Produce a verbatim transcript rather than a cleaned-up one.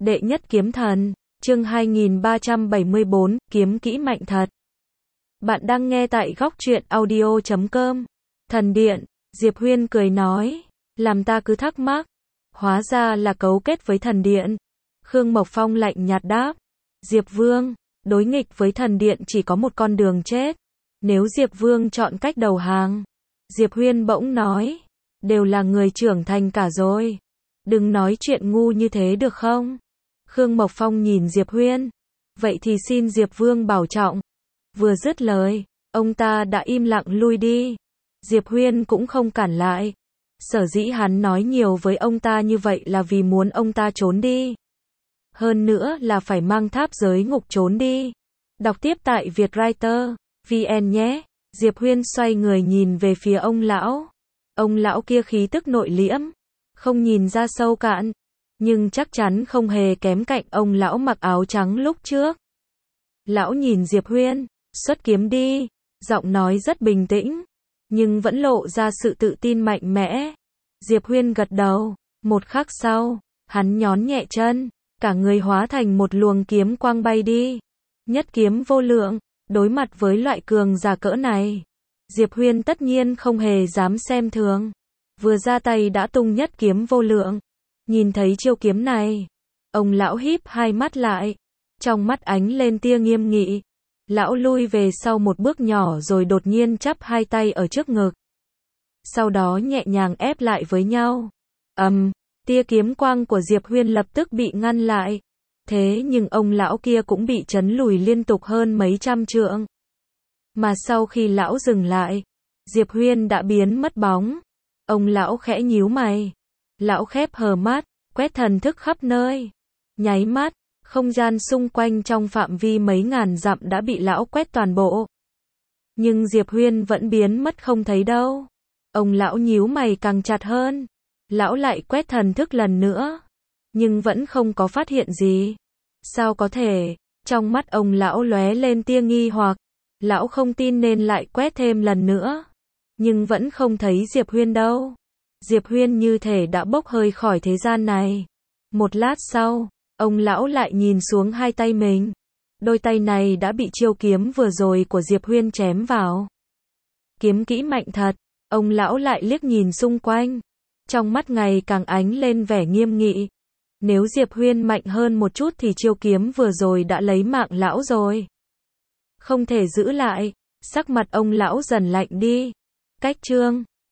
Đệ nhất kiếm thần, chương hai nghìn ba trăm bảy mươi bốn, kiếm kỹ mạnh thật. Bạn đang nghe tại góc truyện audio chấm com. Thần điện, Diệp Huyên cười nói, làm ta cứ thắc mắc, hóa ra là cấu kết với thần điện. Khương Mộc Phong lạnh nhạt đáp, Diệp Vương, đối nghịch với thần điện chỉ có một con đường chết. Nếu Diệp Vương chọn cách đầu hàng, Diệp Huyên bỗng nói, đều là người trưởng thành cả rồi. Đừng nói chuyện ngu như thế được không? Khương Mộc Phong nhìn Diệp Huyên. Vậy thì xin Diệp Vương bảo trọng. Vừa dứt lời, ông ta đã im lặng lui đi. Diệp Huyên cũng không cản lại. Sở dĩ hắn nói nhiều với ông ta như vậy là vì muốn ông ta trốn đi. Hơn nữa là phải mang tháp giới ngục trốn đi. Đọc tiếp tại Vietwriter chấm vn nhé. Diệp Huyên xoay người nhìn về phía ông lão. Ông lão kia khí tức nội liễm, không nhìn ra sâu cạn, nhưng chắc chắn không hề kém cạnh ông lão mặc áo trắng lúc trước. Lão nhìn Diệp Huyên, xuất kiếm đi, giọng nói rất bình tĩnh, nhưng vẫn lộ ra sự tự tin mạnh mẽ. Diệp Huyên gật đầu, một khắc sau, hắn nhón nhẹ chân, cả người hóa thành một luồng kiếm quang bay đi. Nhất kiếm vô lượng, đối mặt với loại cường giả cỡ này, Diệp Huyên tất nhiên không hề dám xem thường. Vừa ra tay đã tung nhất kiếm vô lượng. Nhìn thấy chiêu kiếm này, ông lão híp hai mắt lại, trong mắt ánh lên tia nghiêm nghị. Lão lui về sau một bước nhỏ rồi đột nhiên chắp hai tay ở trước ngực. Sau đó nhẹ nhàng ép lại với nhau. Ầm, um, tia kiếm quang của Diệp Huyên lập tức bị ngăn lại. Thế nhưng ông lão kia cũng bị chấn lùi liên tục hơn mấy trăm trượng. Mà sau khi lão dừng lại, Diệp Huyên đã biến mất bóng. Ông lão khẽ nhíu mày. Lão khép hờ mắt, quét thần thức khắp nơi. Nháy mắt, không gian xung quanh trong phạm vi mấy ngàn dặm đã bị lão quét toàn bộ. Nhưng Diệp Huyên vẫn biến mất không thấy đâu. Ông lão nhíu mày càng chặt hơn. Lão lại quét thần thức lần nữa, nhưng vẫn không có phát hiện gì. Sao có thể? Trong mắt ông lão lóe lên tia nghi hoặc. Lão không tin nên lại quét thêm lần nữa, nhưng vẫn không thấy Diệp Huyên đâu. Diệp Huyên như thể đã bốc hơi khỏi thế gian này. Một lát sau, ông lão lại nhìn xuống hai tay mình. Đôi tay này đã bị chiêu kiếm vừa rồi của Diệp Huyên chém vào. Kiếm kỹ mạnh thật. Ông lão lại liếc nhìn xung quanh, trong mắt ngày càng ánh lên vẻ nghiêm nghị. Nếu Diệp Huyên mạnh hơn một chút thì chiêu kiếm vừa rồi đã lấy mạng lão rồi. Không thể giữ lại. Sắc mặt ông lão dần lạnh đi. Cách chương